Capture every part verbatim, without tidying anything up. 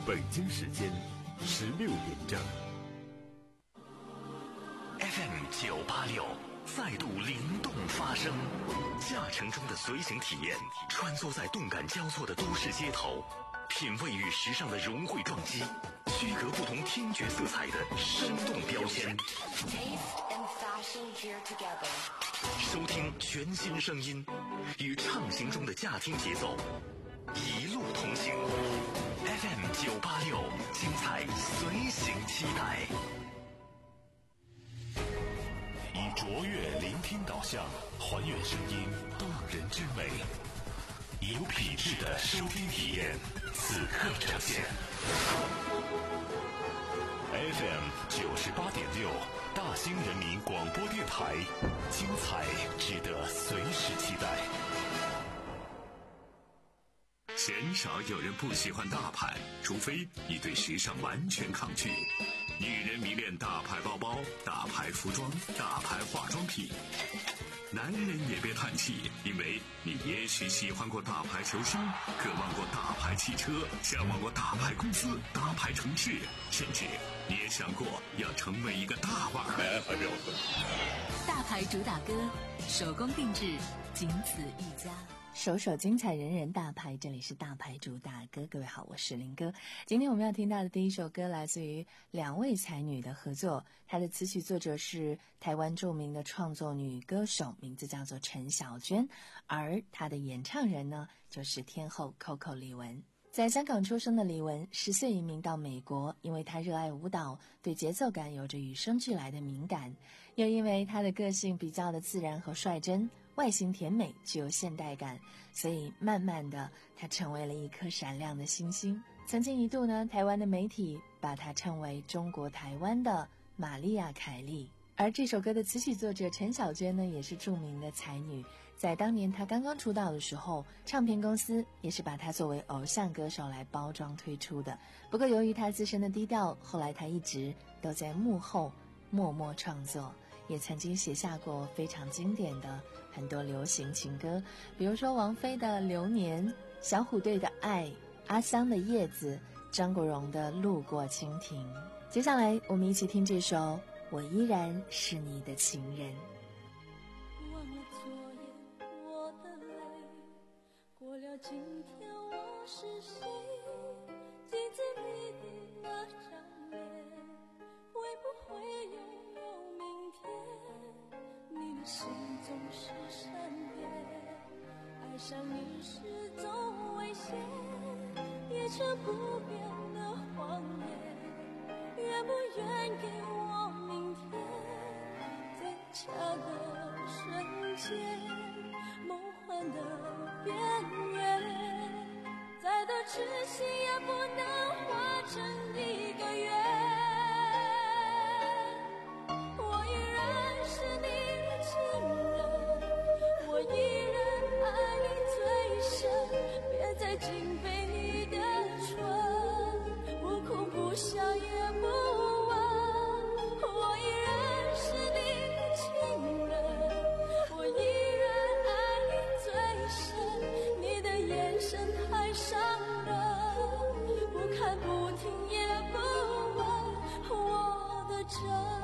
北京时间十六点整。 F M 九八六再度灵动发声，驾乘中的随行体验，穿梭在动感交错的都市街头，品味与时尚的融汇撞击，区隔不同听觉色彩的生动标签。收听全新声音，与畅行中的驾听节奏，一路同行。F M 九八六，精彩随行期待。以卓越聆听导向，还原声音动人之美，以有品质的收听体验，此刻呈现。F M 九十八点六，大兴人民广播电台，精彩值得随时期待。鲜少有人不喜欢大牌，除非你对时尚完全抗拒。女人迷恋大牌包包、大牌服装、大牌化妆品。男人也别叹气，因为你也许喜欢过大牌球星，渴望过大牌汽车，向往过大牌公司、大牌城市，甚至你也想过要成为一个大腕儿。 大牌主打歌，手工定制，仅此一家。 首首精彩，人人大牌，这里是大牌主打歌。各位好，我是林哥。今天我们要听到的第一首歌来自于两位才女的合作，她的词曲作者是台湾著名的创作女歌手，名字叫做陈小娟，而她的演唱人呢就是天后 Coco 李玟。在香港出生的李玟，十岁移民到美国，因为她热爱舞蹈，对节奏感有着与生俱来的敏感，又因为她的个性比较的自然和率真，外形甜美，具有现代感，所以慢慢的她成为了一颗闪亮的星星。曾经一度呢，台湾的媒体把她称为中国台湾的玛丽亚凯莉。而这首歌的词曲作者陈小娟呢，也是著名的才女，在当年她刚刚出道的时候，唱片公司也是把她作为偶像歌手来包装推出的。不过由于她自身的低调，后来她一直都在幕后默默创作，也曾经写下过非常经典的很多流行情歌，比如说王菲的《流年》，小虎队的《爱》，阿桑的《叶子》，张国荣的《路过蜻蜓》。接下来我们一起听这首我依然是你的情人。 忘了昨夜我的泪，过了今天我是谁？镜子里的那张脸，会不会拥有明天？你的心总是善变，爱上你是种危险，也成不变的谎言。愿不愿给我明天，在恰的瞬间，梦幻的边缘，再多痴心也不能化成一个圆。我依然是你的情人，我依然爱你最深，别再紧背你的唇，不哭不笑也不问。我依然是你的情人，我依然爱你最深，你的眼神太伤人，不看不听也不问我的真。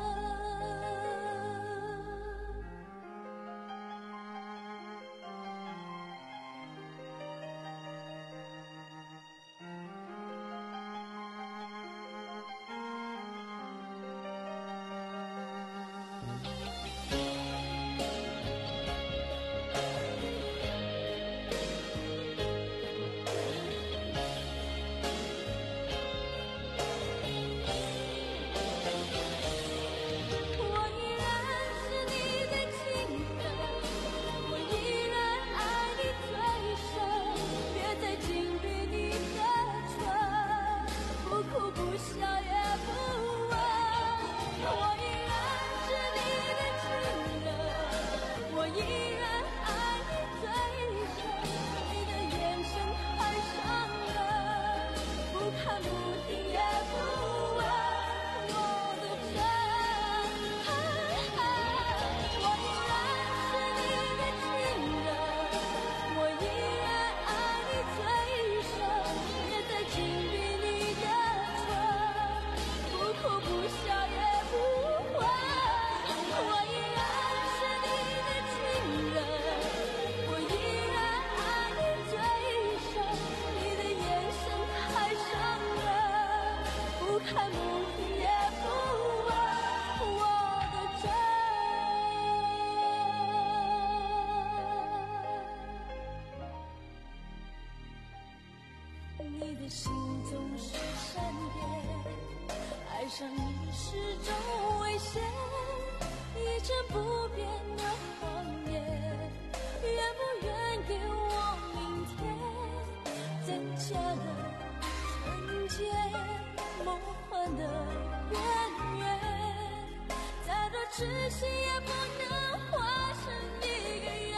别再紧闭你的总是善变，爱上你是种危险，一成不变的谎言，愿不愿给我明天，增加了纯洁梦幻的渊源，再多痴心也不能化成一个缘。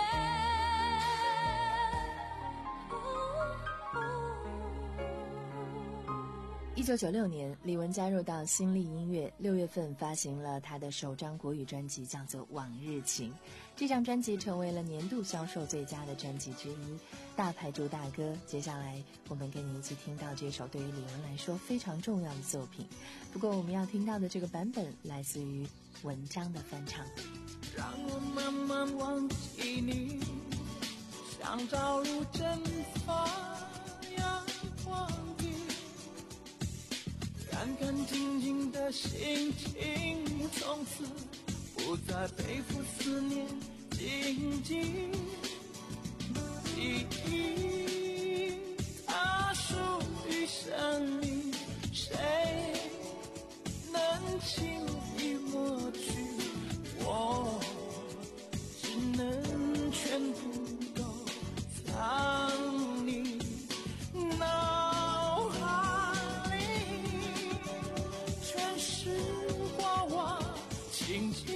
一九九六年，李玟加入到新力音乐，六月份发行了她的首张国语专辑，叫做《往日情》。这张专辑成为了年度销售最佳的专辑之一，大牌主打歌。接下来我们跟你一起听到这首对于李玟来说非常重要的作品。不过我们要听到的这个版本来自于文章的翻唱。 让我慢慢忘记你，像朝露蒸发阳光地，干干净净的心情，从此不再背负思念荆棘。记忆它属于生命，谁能轻易抹去？我只能全部都藏你脑海里，全是过往情景，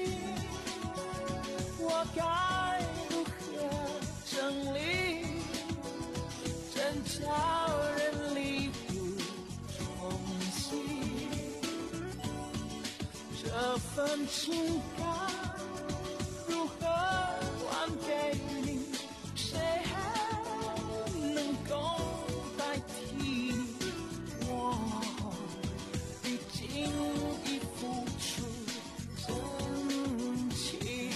我该如何整理，真叫人力不从心。这份情感如何还给你？谁能够代替我？毕竟已付出真情。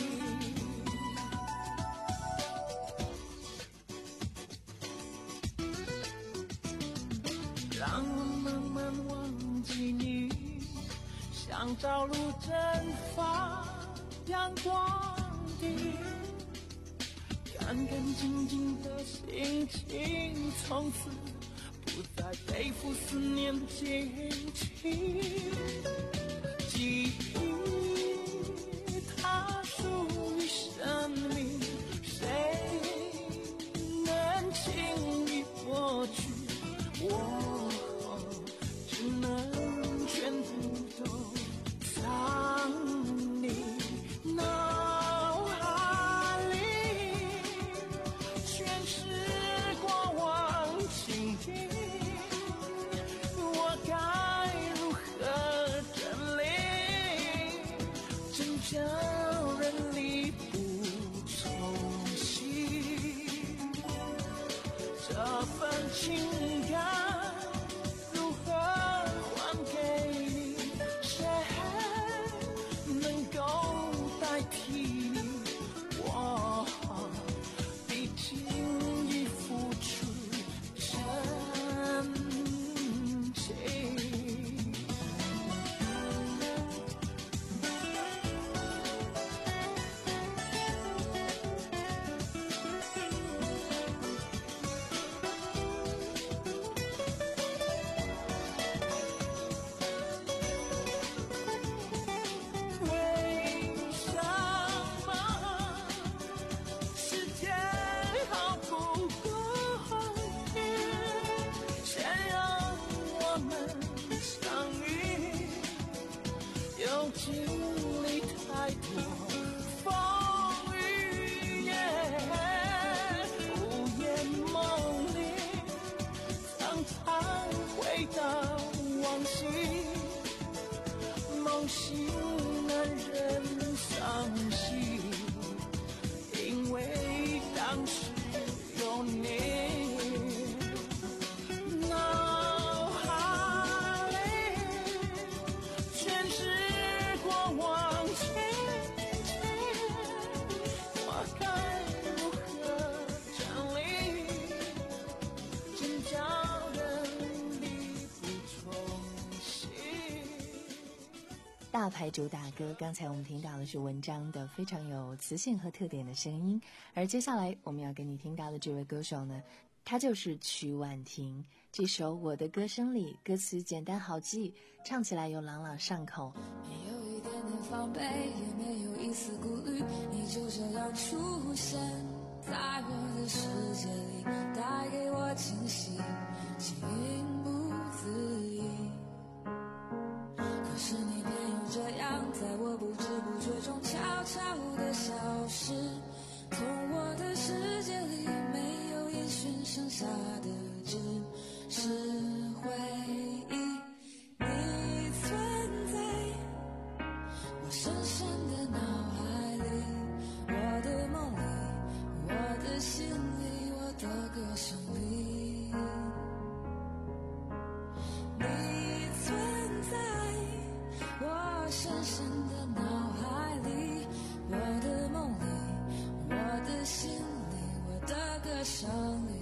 让我慢慢忘记你，像朝露蒸发阳光地，干干净净的心情，从此不再背负思念的荆棘。记忆它属于生命，谁能轻易抹去？我只能全部都藏你脑海里，全是过往情景，我该如何整理，真叫人力不从心。这份情感如何还给你？谁能够代替你？我毕竟已付出真情。为什么时间毫不公平，先让我们相遇，又经历太多风雨，午夜梦里常常回到往昔，梦醒男人伤心，因为当时有你脑海里，全是过往情景，我该如何整理，真叫人力不从心。 大牌主打歌，刚才我们听到的是文章的非常有磁性和特点的声音，而接下来我们要给你听到的这位歌手呢，她就是曲婉婷。 这首《我的歌声里》，歌词简单好记，唱起来又朗朗上口。 没有一点点防备，也没有一丝顾虑，你就这样出现在我的世界里，带给我惊喜，情不自已。可是你偏又这样，在我不知不觉中悄悄地消失，从我的世界里没有音讯，剩下的只是回忆。你存在我深深的脑海里，我的梦里，我的心里，我的歌声里。你存在我深深的脑海里，我的梦里，我的心里，我的歌声里。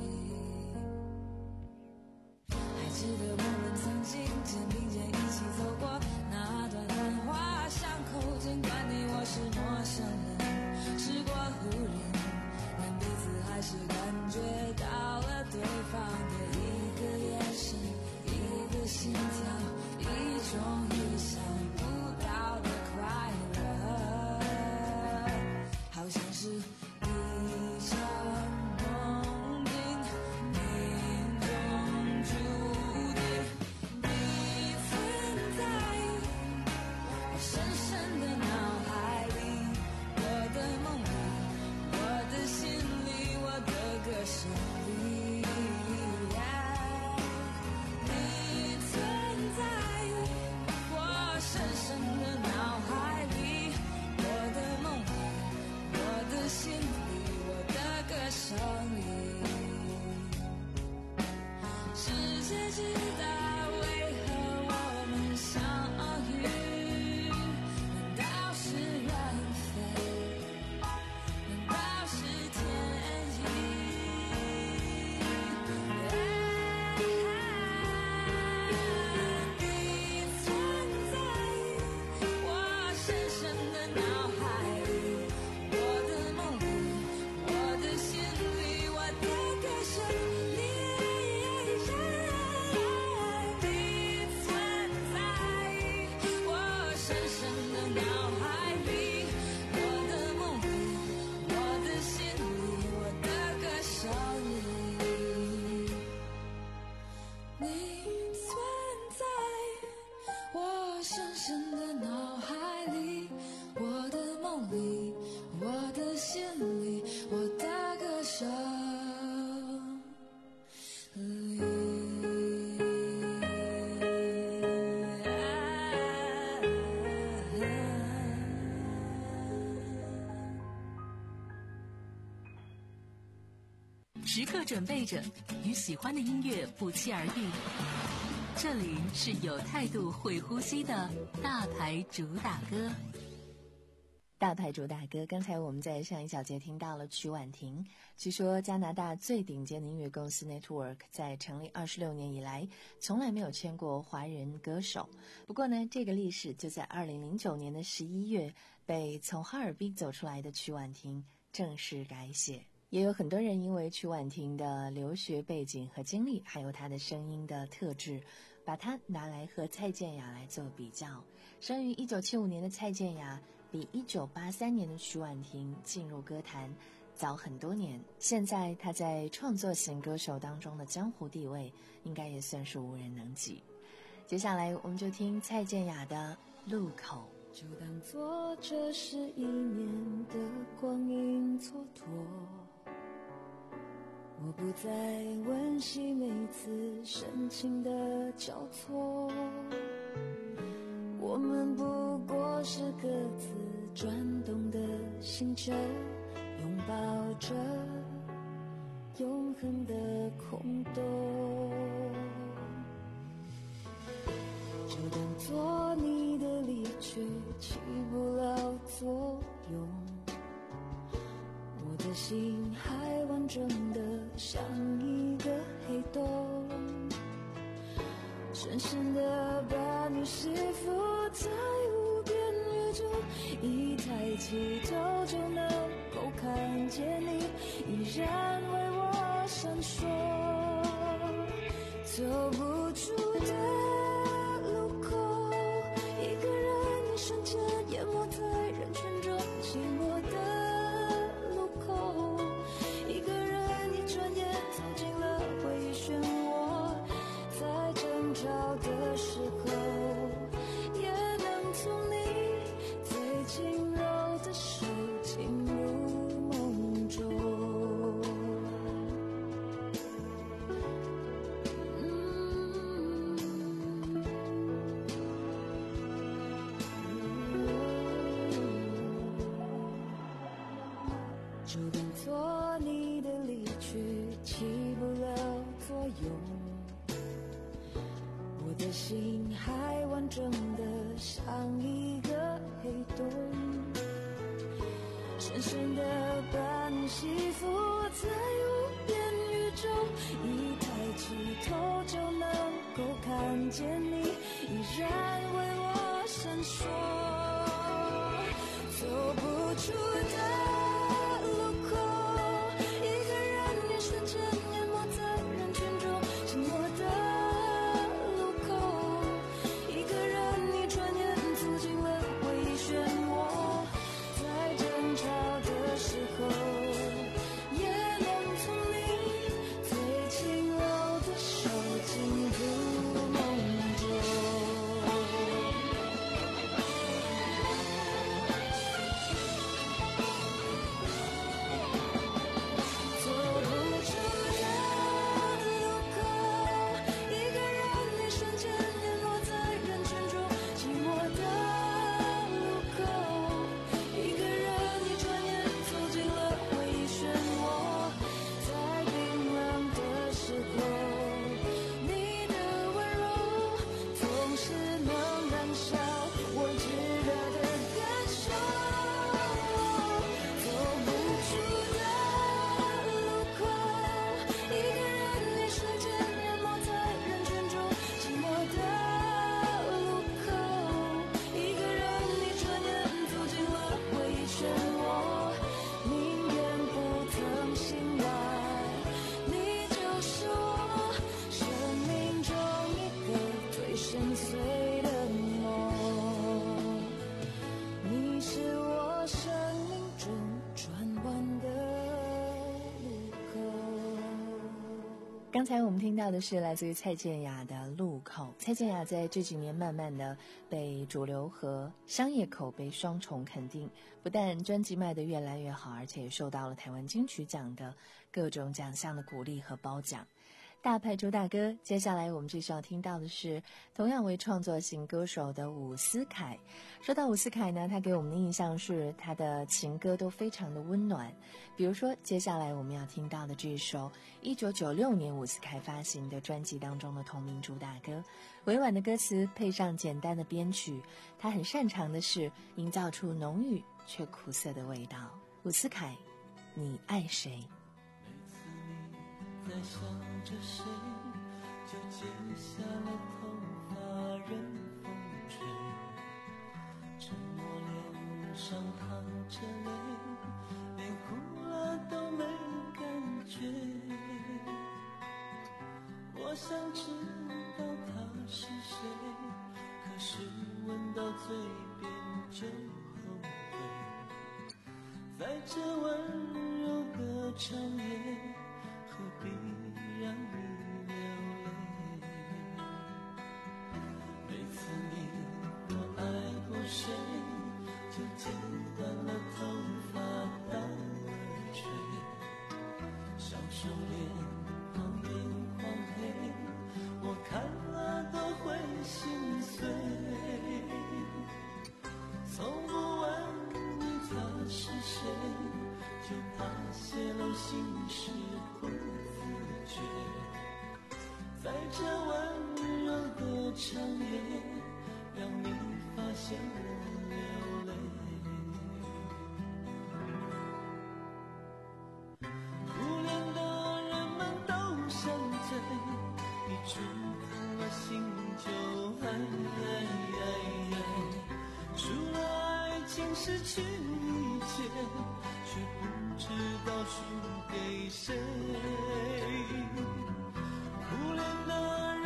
还记得我们曾经肩并肩一起走过那段繁华巷口，尽管你我是陌生人，时过路人，但彼此还是感觉到了对方的一个眼神，一个心跳，一种意想不到的快乐，好像是一场梦境，命中注定。你存在我深深的脑海里，我的梦里，我的心里，我的歌声里。你存在我深深的脑海里，我的梦里，我的心里，我的歌声里。世界知道为何我们相遇，难道是缘分？难道是天意？你存在我深深的脑海里，我的梦里，我的心里，我的歌声里。你存在我深深的脑海里，我的梦里，我的心里，我的歌声里。你存在我深深的脑海里，我的梦里，我的心里，我的歌声里。 时刻准备着，与喜欢的音乐不期而遇。这里是有态度、会呼吸的大牌主打歌。 大牌主打歌，刚才我们在上一小节听到了曲婉婷。据说加拿大最顶尖的音乐公司 Network 在成立二十六年以来，从来没有签过华人歌手。不过呢，这个历史就在二零零九年的十一月，被从哈尔滨走出来的曲婉婷正式改写。也有很多人因为曲婉婷的留学背景和经历，还有她的声音的特质，把她拿来和蔡健雅来做比较。生于一九七五年的蔡健雅比一九八三年的曲婉婷进入歌坛早很多年，现在她在创作型歌手当中的江湖地位应该也算是无人能及。接下来我们就听蔡健雅的《路口》。 就当作这是一年的光阴蹉跎，我不再温习每次深情的交错，我们不过是各自转动的星球，拥抱着永恒的空洞。就当作你的离去起不了作用，我的心还完整的像一个黑洞，深深的把你吸附在无边宇宙，一抬起头就能够看见你，依然为我闪烁。 走不出的路口，一个人一瞬间淹没在人群中，寂寞的路口，一个人一转眼走进了回忆漩涡，在争吵的时候，也能从你最轻柔的手进入梦中。就当作你的离去起不了作用，我的心还完整的像一个黑洞，深深的把你吸附在无边宇宙，一抬起头就能够看见你依然为我闪烁，走不出的刚才我们听到的是来自于蔡健雅的《路口》。蔡健雅在这几年慢慢的被主流和商业口碑双重肯定，不但专辑卖得越来越好，而且也受到了台湾金曲奖的各种奖项的鼓励和褒奖。大牌主打歌，接下来我们继续要听到的是同样为创作型歌手的伍思凯。说到伍思凯呢，他给我们的印象是他的情歌都非常的温暖，比如说接下来我们要听到的这首一九九六年伍思凯发行的专辑当中的同名主打歌，委婉的歌词配上简单的编曲，他很擅长的是营造出浓郁却苦涩的味道。伍思凯，你爱谁？ 在想着谁，就解下了头发任风吹，沉默脸上淌着泪，连哭了都没感觉。我想知道他是谁，可是闻到嘴边就后悔，在这温柔的长夜何必让你流泪？每次你多爱过谁，就剪断了头发当耳垂，小手脸旁边黄黑，我看了都会心碎。从不问你他是谁，就怕泄露心事不自觉，在这温柔的长夜，让你发现我流泪。初恋的人们都想醉，你触碰了心就爱爱爱爱，除了爱情失去一切，却不知道输给谁。初恋的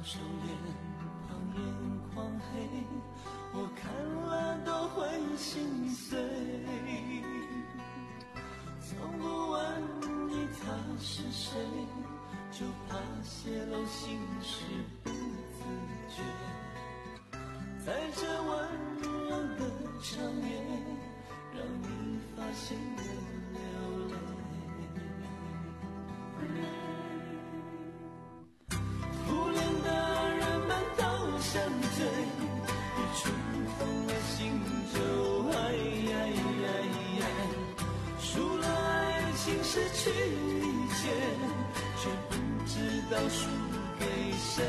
上脸庞眼眶黑，我看了都会心碎。从不问你他是谁，就怕泄露心事不自觉。在这温暖的长夜，让你发现我流泪。初恋的人们都相醉，一触碰了心就爱爱爱爱，输了爱情失去一切，却不知道输给谁。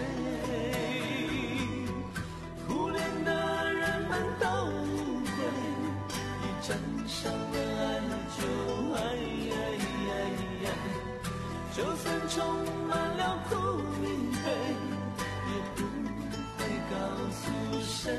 初恋的人们都误会，一沾上了爱就爱爱爱爱，就算充满了苦与悲，也不会告诉谁。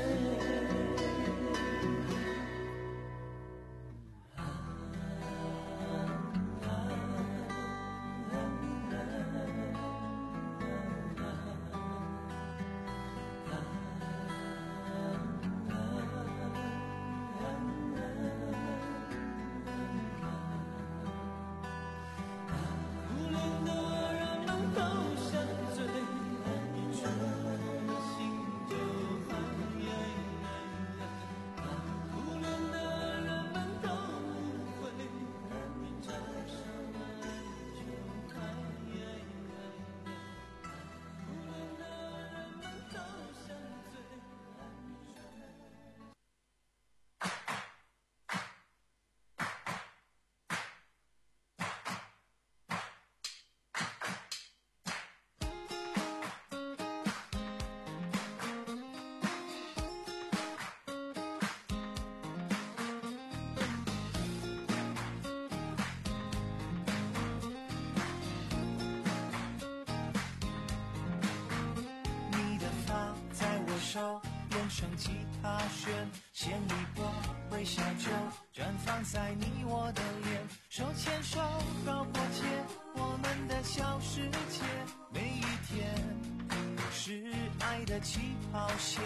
手用上吉他弦，牵一波微笑就绽放在你我的脸，手牵手绕过街，我们的小世界，每一天都是爱的起跑线。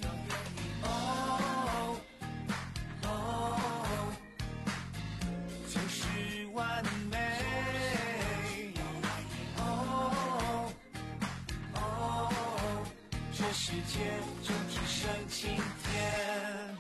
哦哦，就是完美。哦哦，这世界就只剩今天。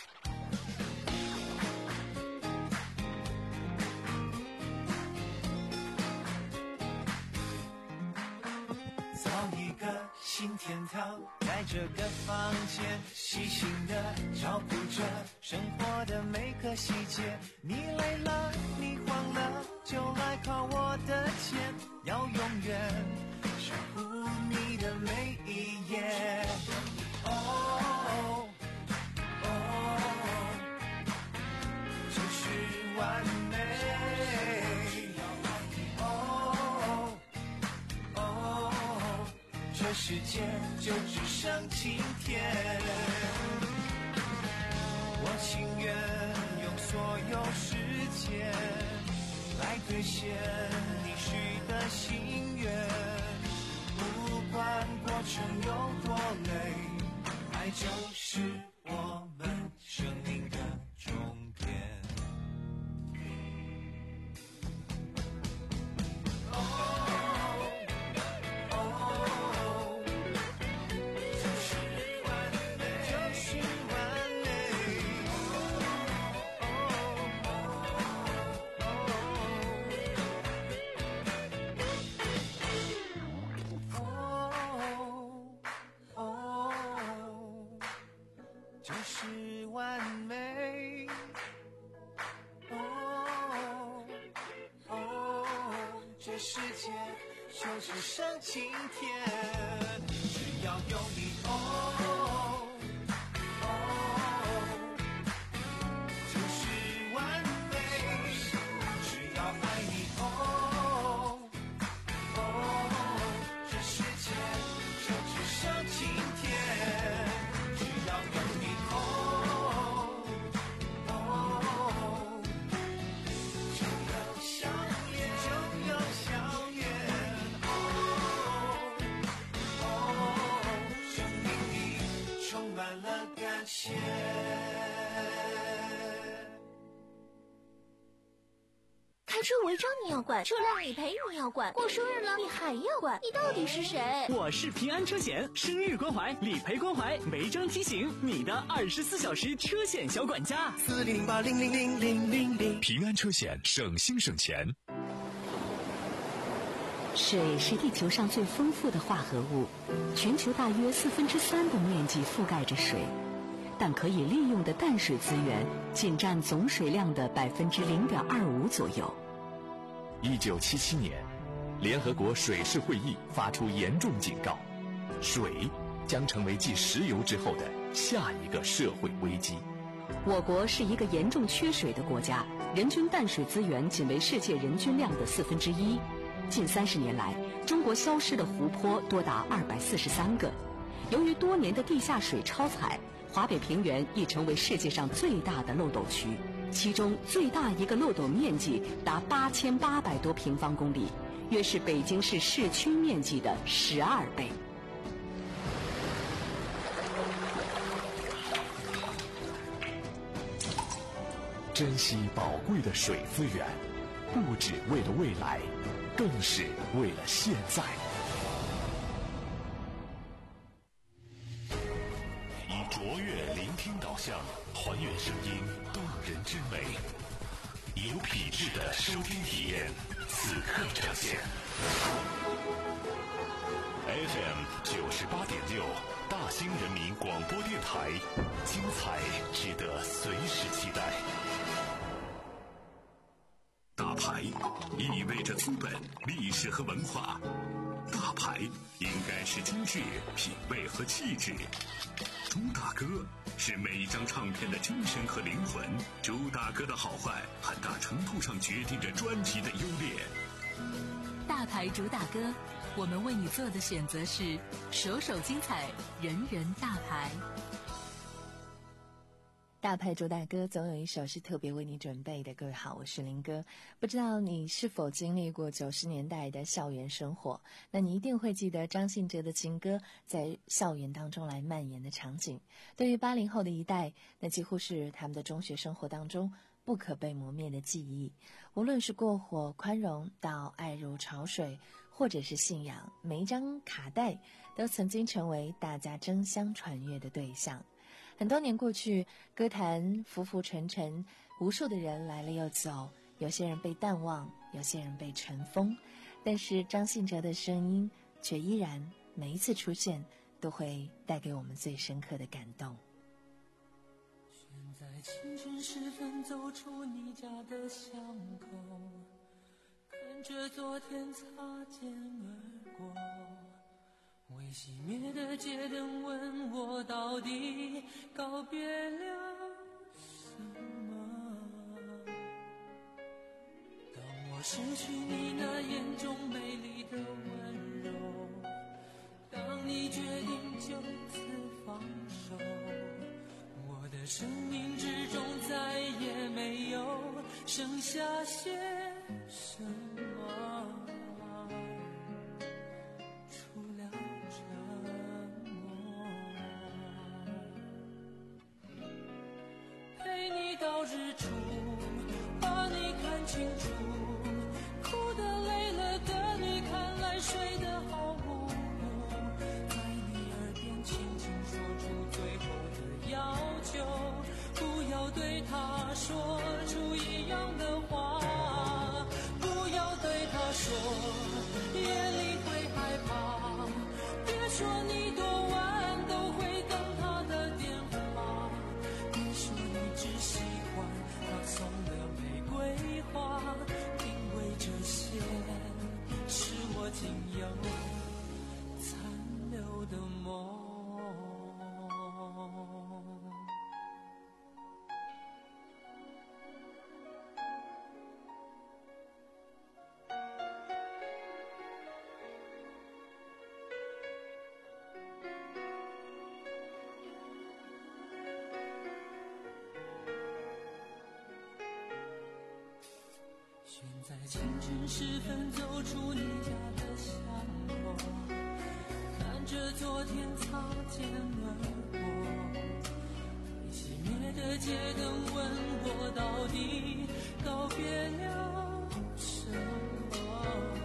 造一个新天堂，在这个房间细心的照顾着生活的每个细节。你累了，你慌了，就来靠我的肩，要永远守护你的每一页。哦哦，就是完美。哦哦，这世界就只剩今天。我情愿用所有时间来兑现你许的心愿，不管过程有多累，爱就是我们生命的终点。就是完美。哦哦，这世界就只剩今天，只要有你。哦哦，就是完美。只要爱你。哦哦，这世界就只剩今天。只要有你。哦线。 开车违章你要管，车辆理赔你要管，过生日了你还要管，你到底是谁？ 我是平安车险，生日关怀、理赔关怀、违章提醒，你的二十四小时车险小管家。 四零零八零零零零零零。 平安车险，省心省钱。 水是地球上最丰富的化合物，全球大约四分之三的面积覆盖着水，但可以利用的淡水资源仅占总水量的百分之零点二五左右。 一九七七年，联合国水事会议发出严重警告，水将成为继石油之后的下一个社会危机。 我国是一个严重缺水的国家，人均淡水资源仅为世界人均量的四分之一。近三十年来，中国消失的湖泊多达二百四十三个。由于多年的地下水超采，华北平原已成为世界上最大的漏斗区，其中最大一个漏斗面积达八千八百多平方公里，约是北京市市区面积的十二倍。 珍惜宝贵的水资源，不只为了未来，更是为了现在。以卓越聆听导向，还原声音动人之美，有品质的收听体验，此刻呈现。F M 九十八点六，大兴人民广播电台，精彩值得随时期待。大牌意味着资本、历史和文化，大牌应该是精致、品味和气质。朱大哥是每一张唱片的精神和灵魂，朱大哥的好坏很大程度上决定着专辑的优劣。 大牌主打歌，我们为你做的选择是首首精彩，人人大牌。 大牌主打歌总有一首是特别为你准备的。各位好，我是林哥。不知道你是否经历过九十年代的校园生活，那你一定会记得张信哲的情歌在校园当中来蔓延的场景。对于八零后的一代，那几乎是他们的中学生活当中不可被磨灭的记忆。无论是过火宽容到爱如潮水，或者是信仰，每一张卡带都曾经成为大家争相传阅的对象。很多年过去，歌坛浮浮沉沉，无数的人来了又走，有些人被淡忘，有些人被尘封，但是张信哲的声音却依然每一次出现都会带给我们最深刻的感动。 选在清晨时分走出你家的巷口，看着昨天擦肩而过，未熄灭的街灯问我到底告别了什么。当我失去你那眼中美丽的温柔，当你决定就此放手，我的生命之中再也没有剩下些什么，除了沉默。陪你到日出，把你看清楚，哭得累了的你看来睡得好无辜，在你耳边轻轻说出最后的要求，不要对他说出一样的话，不要对他说夜里会害怕，别说你多晚都会等他的电话，别说你只喜欢他送的玫瑰花，因为这些是我仅有残留的梦。选在清晨时分走出你家的巷口，看着昨天擦肩而过， 的街灯问我到底告别了什么。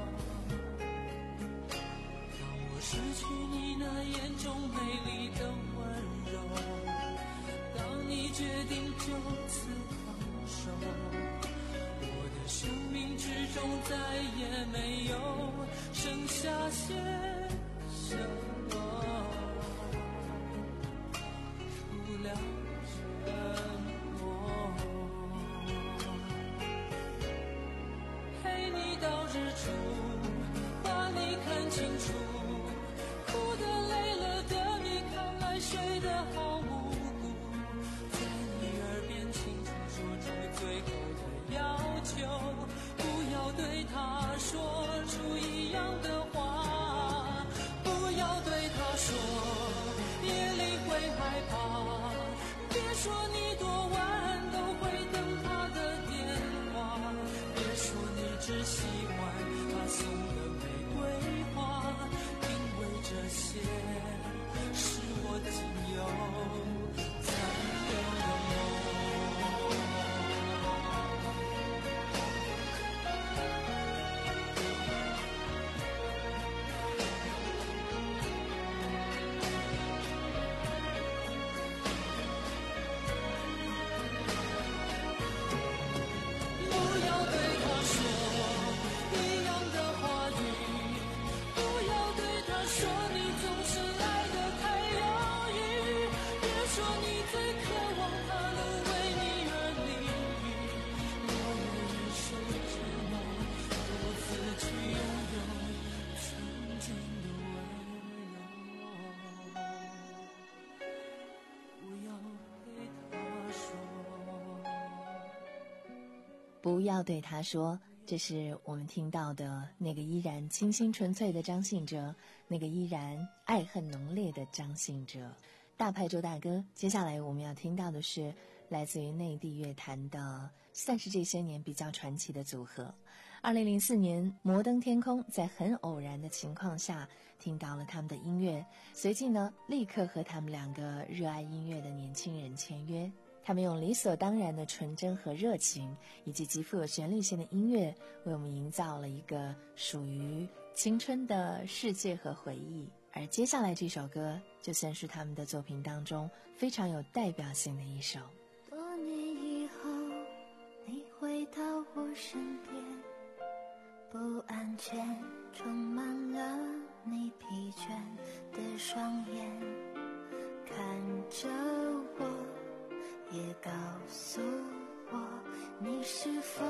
当我失去你那眼中美丽的温柔，当你决定就此放手，我的生命之中再也没有剩下些什么，除了沉默。陪你到日出，把你看清楚，哭得累了的你看来睡得好无辜，在你耳边轻轻说出最后的要求，不要对他说出一样的话，不要对他说夜里会害怕，别说你多晚都会等他的电话，别说你只喜欢他送的玫瑰花，因为这些是我仅有残留的梦。不要对他说一样的话语，不要对他说你总是来得太犹豫，别说你最渴望他能为你而淋雨，我愿意守着梦，独自去拥有曾经的温柔。不要对他说。 不要对他说，这是我们听到的那个依然清新纯粹的张信哲，那个依然爱恨浓烈的张信哲。大派周大哥，接下来我们要听到的是来自于内地乐坛的算是这些年比较传奇的组合。二零零四年摩登天空在很偶然的情况下听到了他们的音乐，随即呢立刻和他们两个热爱音乐的年轻人签约。他们用理所当然的纯真和热情，以及极富有旋律性的音乐，为我们营造了一个属于青春的世界和回忆。而接下来这首歌，就算是他们的作品当中非常有代表性的一首。 多年以后，你回到我身边，不安全充满了你疲倦的双眼，看着我，也告诉我，你是否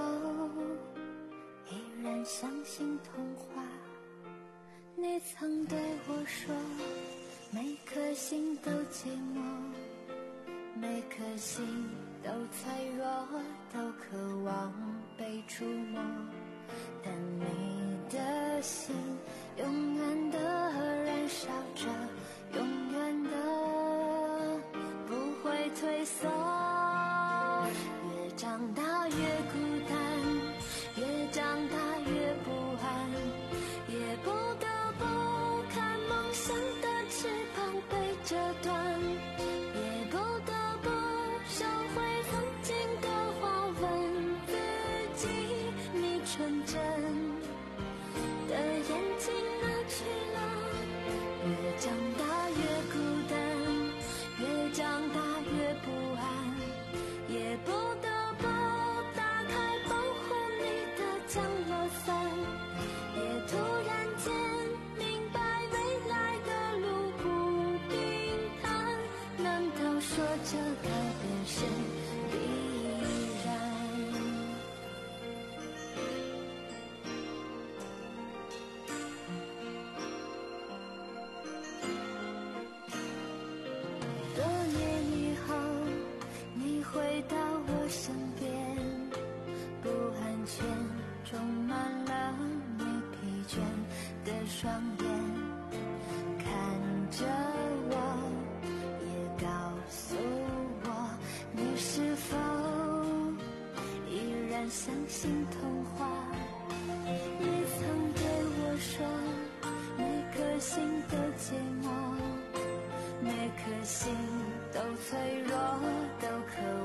依然相信童话？你曾对我说，每颗心都寂寞，每颗心都脆弱，都渴望被触摸，但你的心永远的燃烧着，永远的不会退缩。越长大越孤单，越长大越不安，也不得不看梦想的翅膀被折断，也不得不收回曾经的话，问自己，你纯真的眼睛哪去了？越长大越孤单，越长大越不安，也不得不打开保护你的降落伞，也突然间明白未来的路不平坦，难道说这改变是必然？多年以后，你回到我身边，不安全充满了你疲倦的双眼，看着我，也告诉我，你是否依然相信童话？你曾对我说，每颗心都寂寞，每颗心都脆弱，都渴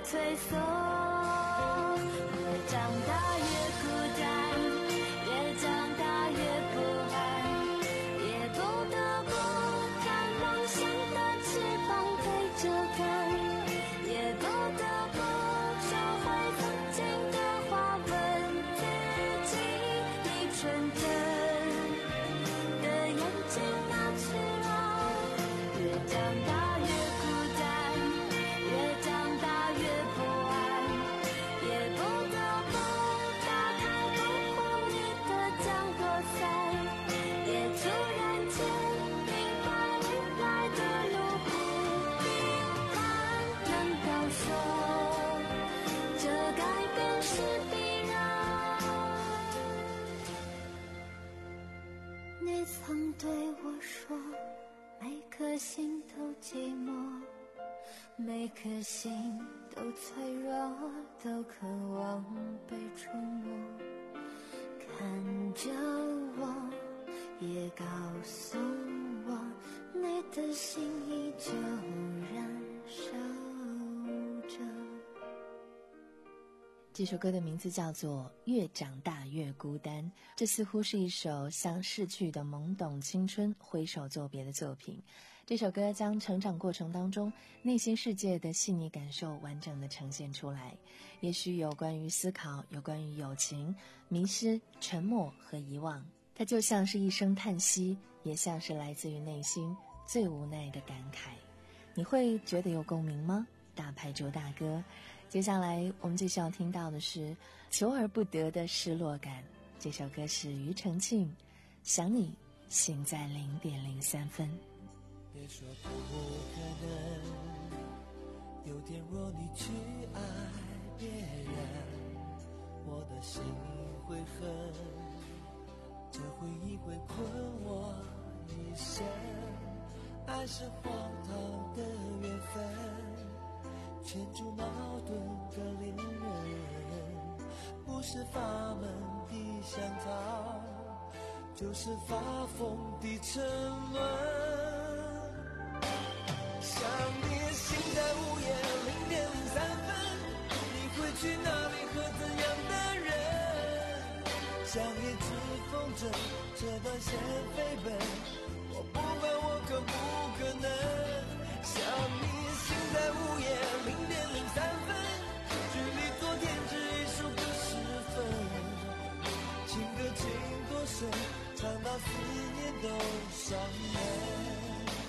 退缩，越长大越孤单，越长大越不安，也不得不看梦想的翅膀对着干，也不得不收回曾经的话，问自己，你纯真的眼睛哪去了？越长大越孤单，越长大越不安，也不得不打开保护你的降落伞，也突然间明白未来的路不平凡。难道说这改变是必然？你曾对我说，每颗心都寂寞，每颗心都脆弱，都渴望被触摸。看着我，也告诉我，你的心依旧燃烧着。 这首歌的名字叫做《越长大越孤单》，这似乎是一首向逝去的懵懂青春挥手作别的作品。这首歌将成长过程当中内心世界的细腻感受完整的呈现出来，也许有关于思考，有关于友情、迷失、沉默和遗忘。它就像是一声叹息，也像是来自于内心最无奈的感慨。你会觉得有共鸣吗？大牌主大哥，接下来我们继续要听到的是求而不得的失落感。这首歌是庾澄庆，想你醒在零点零三分。 别说不可能，有天若你去爱别人，我的心会恨，这回忆会困我一生。爱是荒唐的缘分，牵住矛盾的恋人，不是法门的香草，就是发疯的沉沦。想你心在午夜零点零三分，你会去哪里和怎样的人？像一只风筝，这段线飞奔，我不管我可不可能。想你心在午夜零点零三分，距离昨天只一首歌时分，情歌情多深，唱到思念都伤人。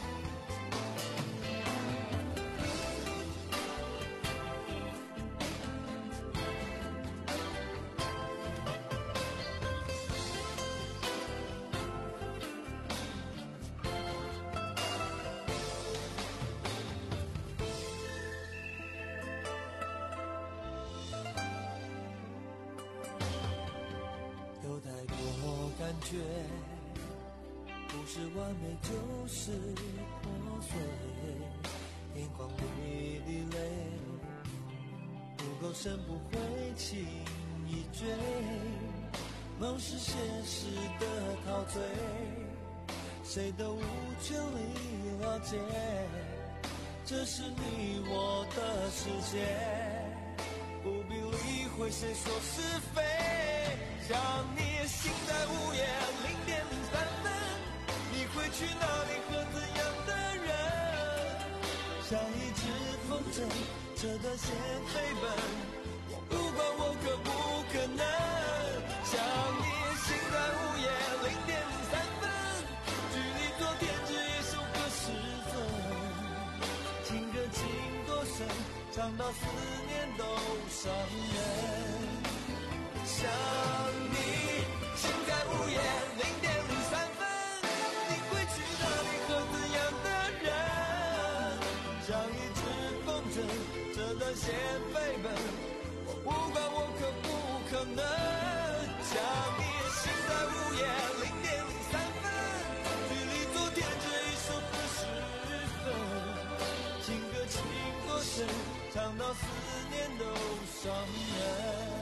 有太多感觉，不是完美就是破碎，眼眶里的泪不够深，不会轻易追，梦是现实的陶醉，谁都无权利了解，这是你我的世界，不必理会谁说是非。想你心在午夜零点零三分，你会去哪里和怎样的人？像一只风筝，这段线飞奔，我不管我可不可能。想你心在午夜零点零三分，距离昨天只一首歌时分，情歌情多深，唱到思念都伤人。想你心在午夜零点零三分，你会去哪里和怎样的人？像一只风筝，这段线飞奔，我不管我可不可能。想你心在午夜零点零三分，距离昨天只一首歌时分，情歌情多深，唱到思念都伤人。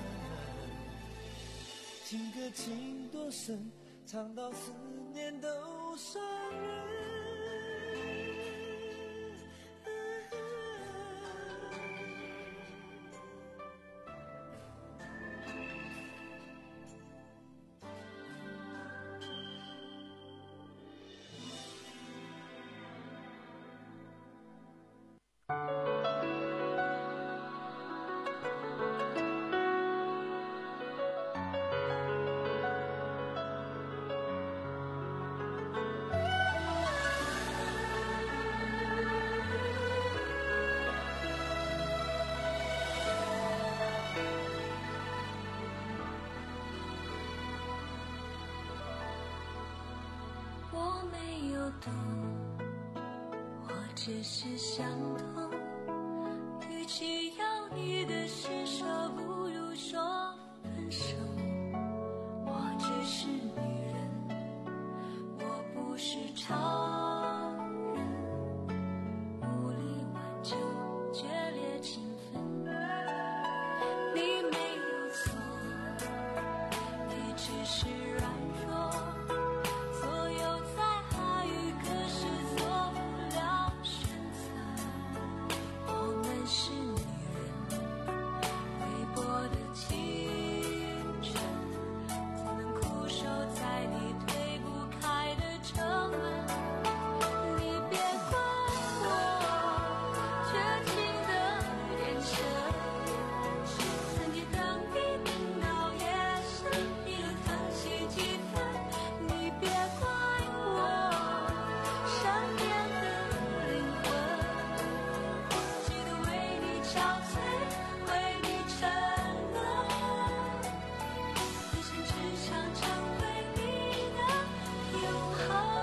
情歌情多深，唱到思念都伤人。 没有懂，我只是想通，与其要你的施舍，不如说分手。我只是女人，我不是超人，无力挽救决裂情分。你没有错，你只是软弱，所有在爱与歌时做不了选择。我们是女人，微薄的青春，怎能苦守在你推不开的城门？你别怪我绝情的眼神，曾经等你等到夜深，一路疼惜几分。你别怪我善变的灵魂，记得为你憔悴，为你沉沦，一生只想成为你的永恒。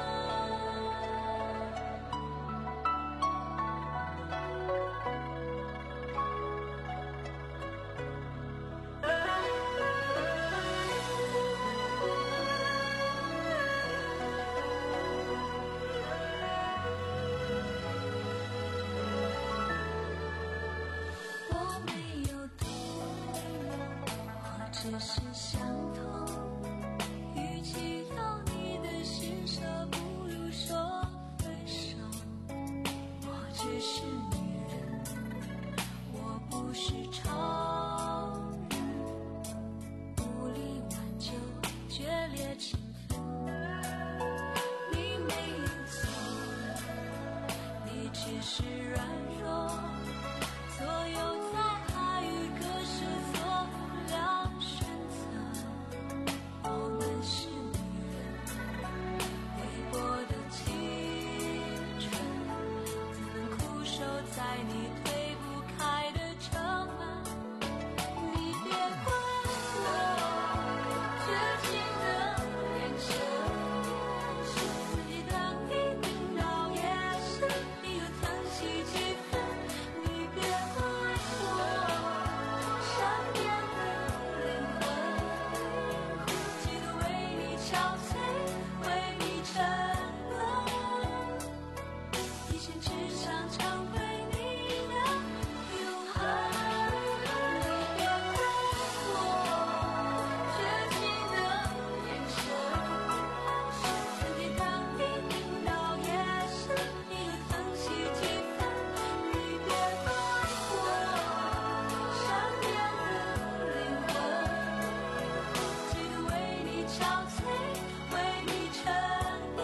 我没有懂，我只是想通，与其要你的施舍，不如说分手。我只是女人，我不是超人，无力挽救决裂情分。你没有错，你只是软弱，所有在爱与歌时做不了选择。我们是女人，微薄的青春，怎能苦守在你推不开的城门？你别怪我绝情的眼神，自己等你等到夜深，一路疼惜几分。你别怪我善变的灵魂，记得为你憔悴，为你沉沦，一心只想成为你的永恒。你别怪我绝情的眼神，曾经等你等到夜深，一路疼惜几分。你别怪我善变的灵魂，记得为你憔悴，为你沉沦，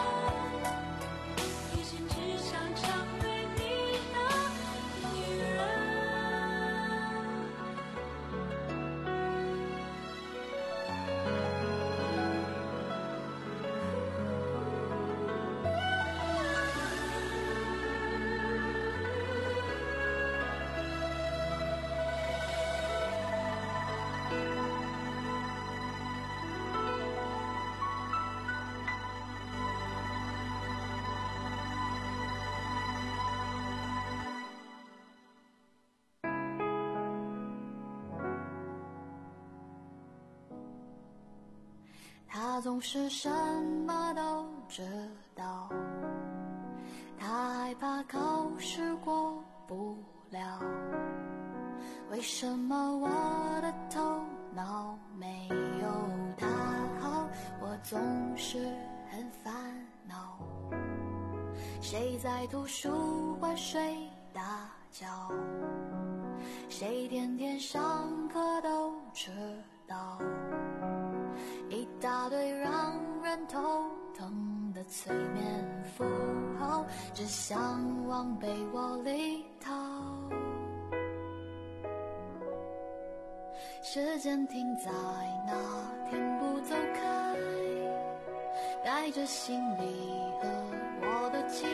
一心只想成为你的女人。 他总是什么都知道，他害怕考试过不了。为什么我的头脑没有他好？我总是很烦恼。谁在图书馆睡大觉？谁天天上课都迟到？一大堆让人头疼的催眠符号，只想往被窝里逃。时间停在那天不走开，带着行李和我的期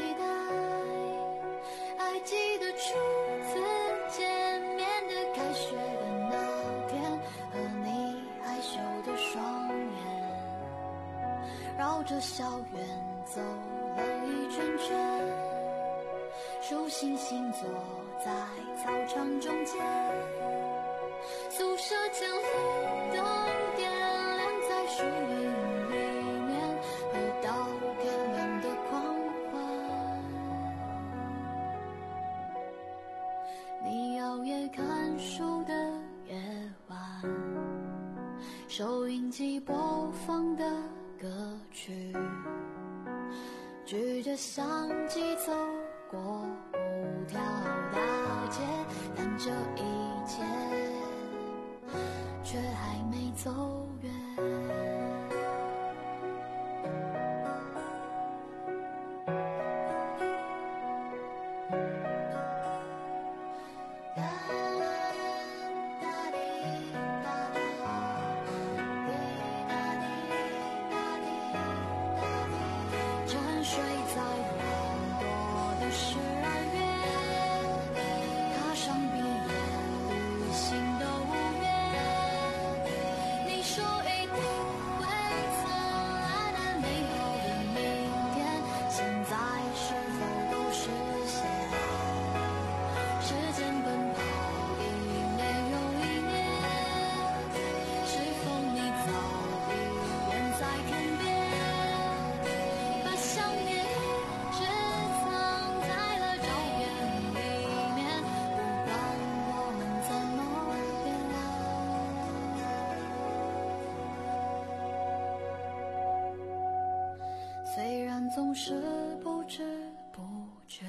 待。还记得初次见面的开学的那天，和你害羞的双眼绕着校园走了一圈圈，数星星坐在操场中间，宿舍前路灯点亮在树荫里面，回到天亮的狂欢。你熬夜看书的夜晚，收音机播放的歌曲，举着相机走过五条大街，但这一切却还没走远。沉睡在温多的十二月，踏上毕业旅行的五月，你说一定会灿烂的美好的明天，现在是否都实现？时间奔跑一年又一年，是否你早已远在天边？把想念一直藏在了照片里面，不管我们怎么变。虽然总是不知不觉，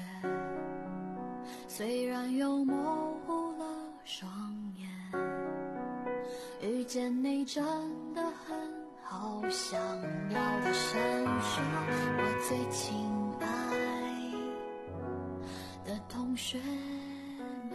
虽然又模糊了双眼，遇见你真的很好，想要的伸手我最亲爱的同学们。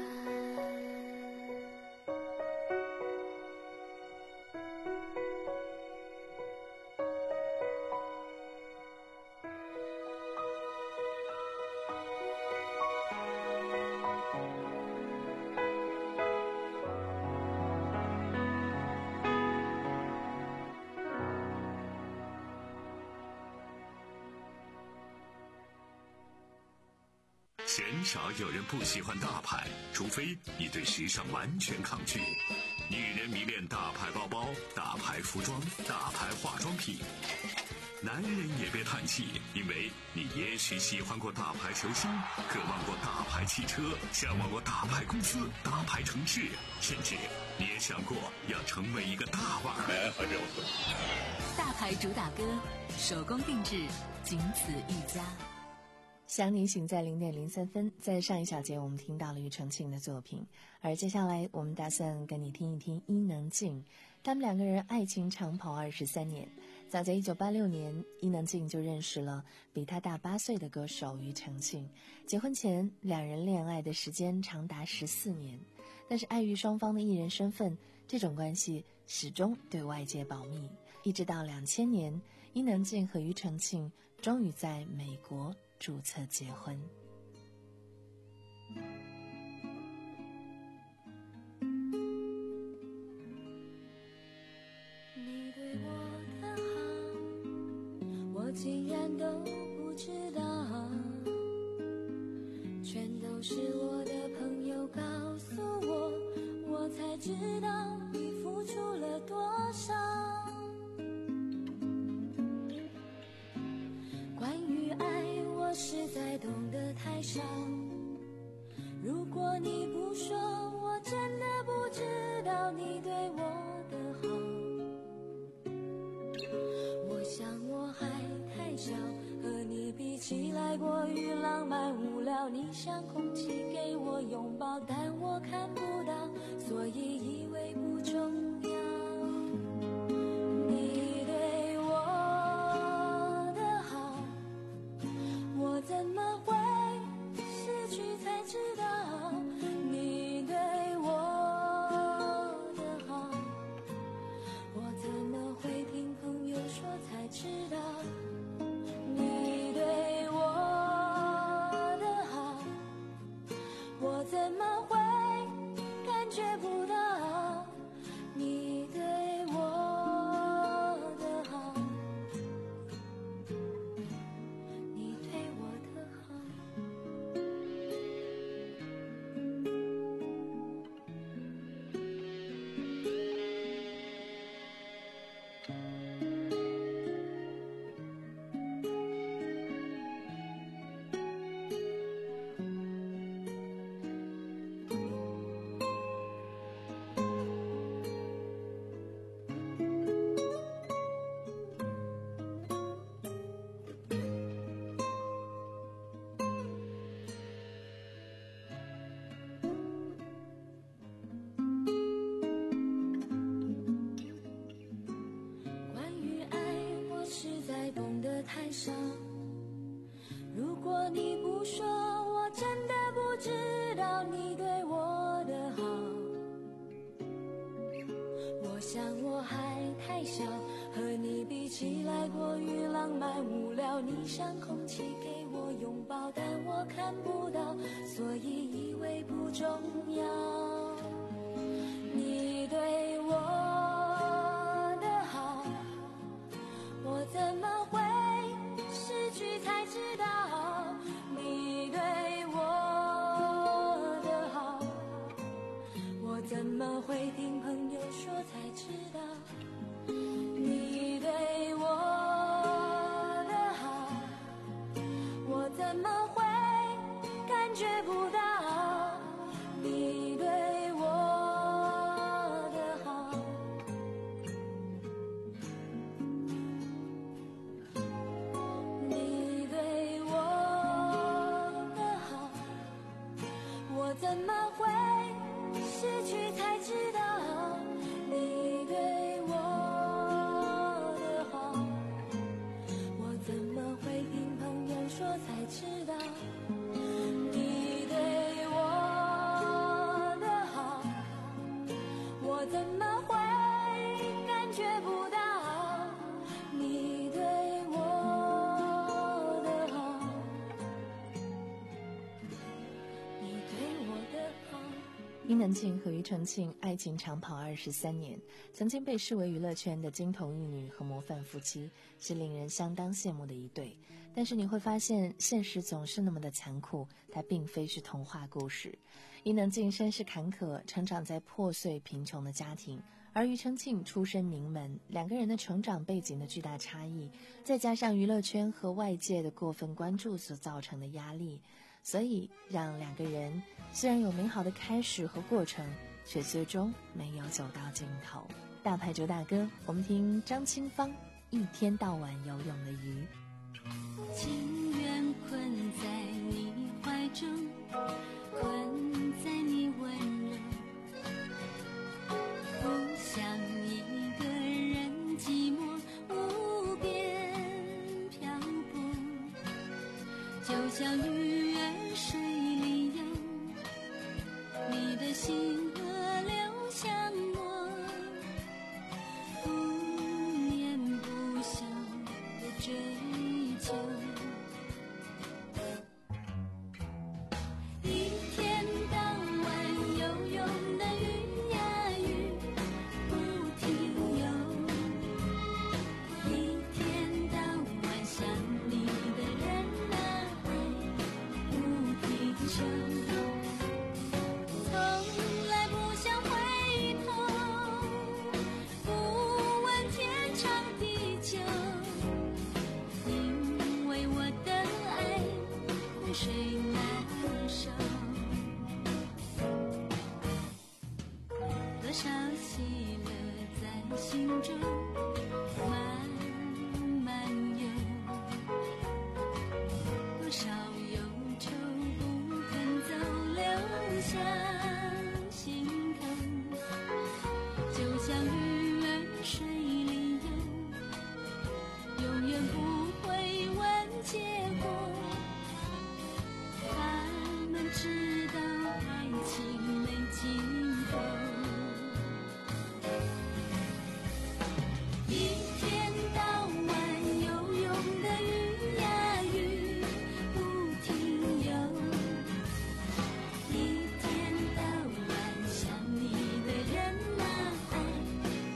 鲜少有人不喜欢大牌，除非你对时尚完全抗拒。女人迷恋大牌包包、大牌服装、大牌化妆品。男人也别叹气，因为你也许喜欢过大牌球星，渴望过大牌汽车，向往过大牌公司、大牌城市，甚至你也想过要成为一个大腕儿。 大牌主打歌，手工定制，仅此一家。 想你醒在零点零三分，在上一小节我们听到了庾澄庆的作品，而接下来我们打算跟你听一听伊能静。他们两个人爱情长跑二十三年，早在一九八六年，伊能静就认识了比他大八岁的歌手庾澄庆。结婚前，两人恋爱的时间长达十四年，但是碍于双方的艺人身份，这种关系始终对外界保密。一直到两千年，伊能静和庾澄庆终于在美国注册结婚。 你对我的好，我竟然都不知道，全都是我的朋友告诉我，我才知道你付出了多少。关于爱，我实在懂得太少，如果你不说，我真的不知道你对我的好。我想我还太小，和你比起来过于浪漫无聊，你像空气给我拥抱，但我看不到，所以以为不重要。你对我的好，我怎么会失去才知道？你对我的好，我怎么会听朋友说才知道？你对我的好，我怎么会爱上。如果你不说，我真的不知道你对我的好。我想我还太小，和你比起来过于浪漫无聊。你像空气给我拥抱，但我看不到，所以以为不重要。你对我的好，我怎么会失去才知道？你对我的好，我怎么会听朋友说才知道？你对我的好，我怎么会感觉不到？你对我的好，你对我的好，我怎么会失去才知道？你对我的好，我怎么会听朋友说才知道？你对我的好，我怎么会感觉不到？你对我的好，你对我的好。 伊能静和庾澄庆爱情长跑二十三年，曾经被视为娱乐圈的金童玉女和模范夫妻，是令人相当羡慕的一对。但是你会发现，现实总是那么的残酷，它并非是童话故事。伊能静身世坎坷，成长在破碎贫穷的家庭，而庾澄庆出身名门，两个人的成长背景的巨大差异，再加上娱乐圈和外界的过分关注所造成的压力，所以让两个人虽然有美好的开始和过程，却最终没有走到尽头。大牌主打歌，我们听张清芳《一天到晚游泳的鱼》。 情愿困在你怀中，困在你温柔，不想一个人寂寞无边漂泊，就像鱼儿水里游，你的心河流向我，不言不休的追求。一天到晚游泳的鱼呀鱼，不停游。一天到晚想你的人啊爱，不停休。从来不想回头，不问天长地久，因为我的爱覆水难收。多少喜乐在心中慢慢游，多少忧愁不肯走，留下心头。就像鱼儿水里游，永远不会问结果。他们知道爱情没尽头。一天到晚游泳的鱼呀鱼，不停游。一天到晚想你的人啊爱，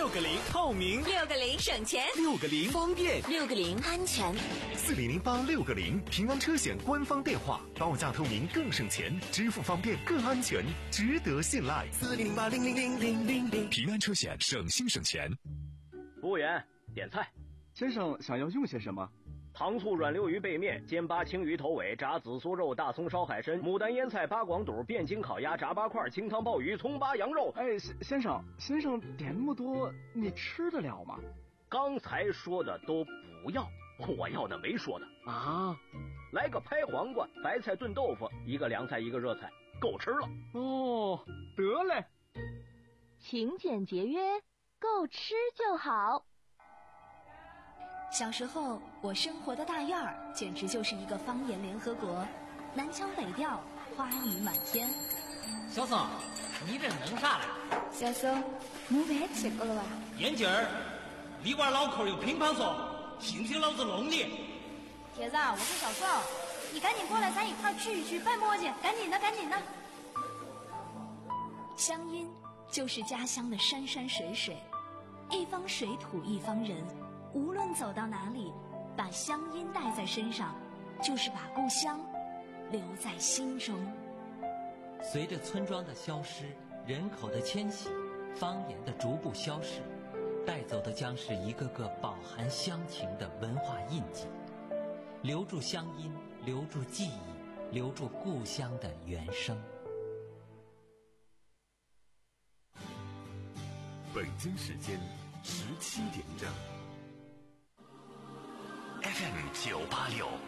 六个零透明， 六个零省钱， 六个零方便， 六个零安全。 四零零八六个零，平安车险官方电话，报价透明更省钱，支付方便更安全，值得信赖。 四零零八零零零零零零， 平安车险，省心省钱。 服务员，点菜。 先生想要用些什么？ 糖醋软溜鱼背面、煎八青鱼头尾、炸紫苏肉、大葱烧海参、牡丹腌菜、八广肚、汴京烤鸭、炸八块、清汤鲍鱼、葱八羊肉。 哎，先生，先生点那么多，你吃得了吗？ 刚才说的都不要，我要的没说的啊。 来个拍黄瓜、白菜炖豆腐，一个凉菜一个热菜，够吃了。 哦，得嘞。 勤俭节约，够吃就好。 小时候，我生活的大院儿简直就是一个方言联合国，南腔北调，花语满天。 小宋，你这弄啥嘞？ 小宋，没饭吃过了吧？ 眼镜儿，你玩脑壳有乒乓球，信不信老子弄你？ 铁子，我是小宋，你赶紧过来，咱一块儿聚一聚，办磨叽，赶紧的，赶紧的。乡音就是家乡的山山水水，一方水土一方人。无论走到哪里，把乡音带在身上，就是把故乡留在心中。 随着村庄的消失，人口的迁徙，方言的逐步消逝，带走的将是一个个饱含乡情的文化印记。留住乡音，留住记忆，留住故乡的原声。 北京时间十七点整。 F M 九八六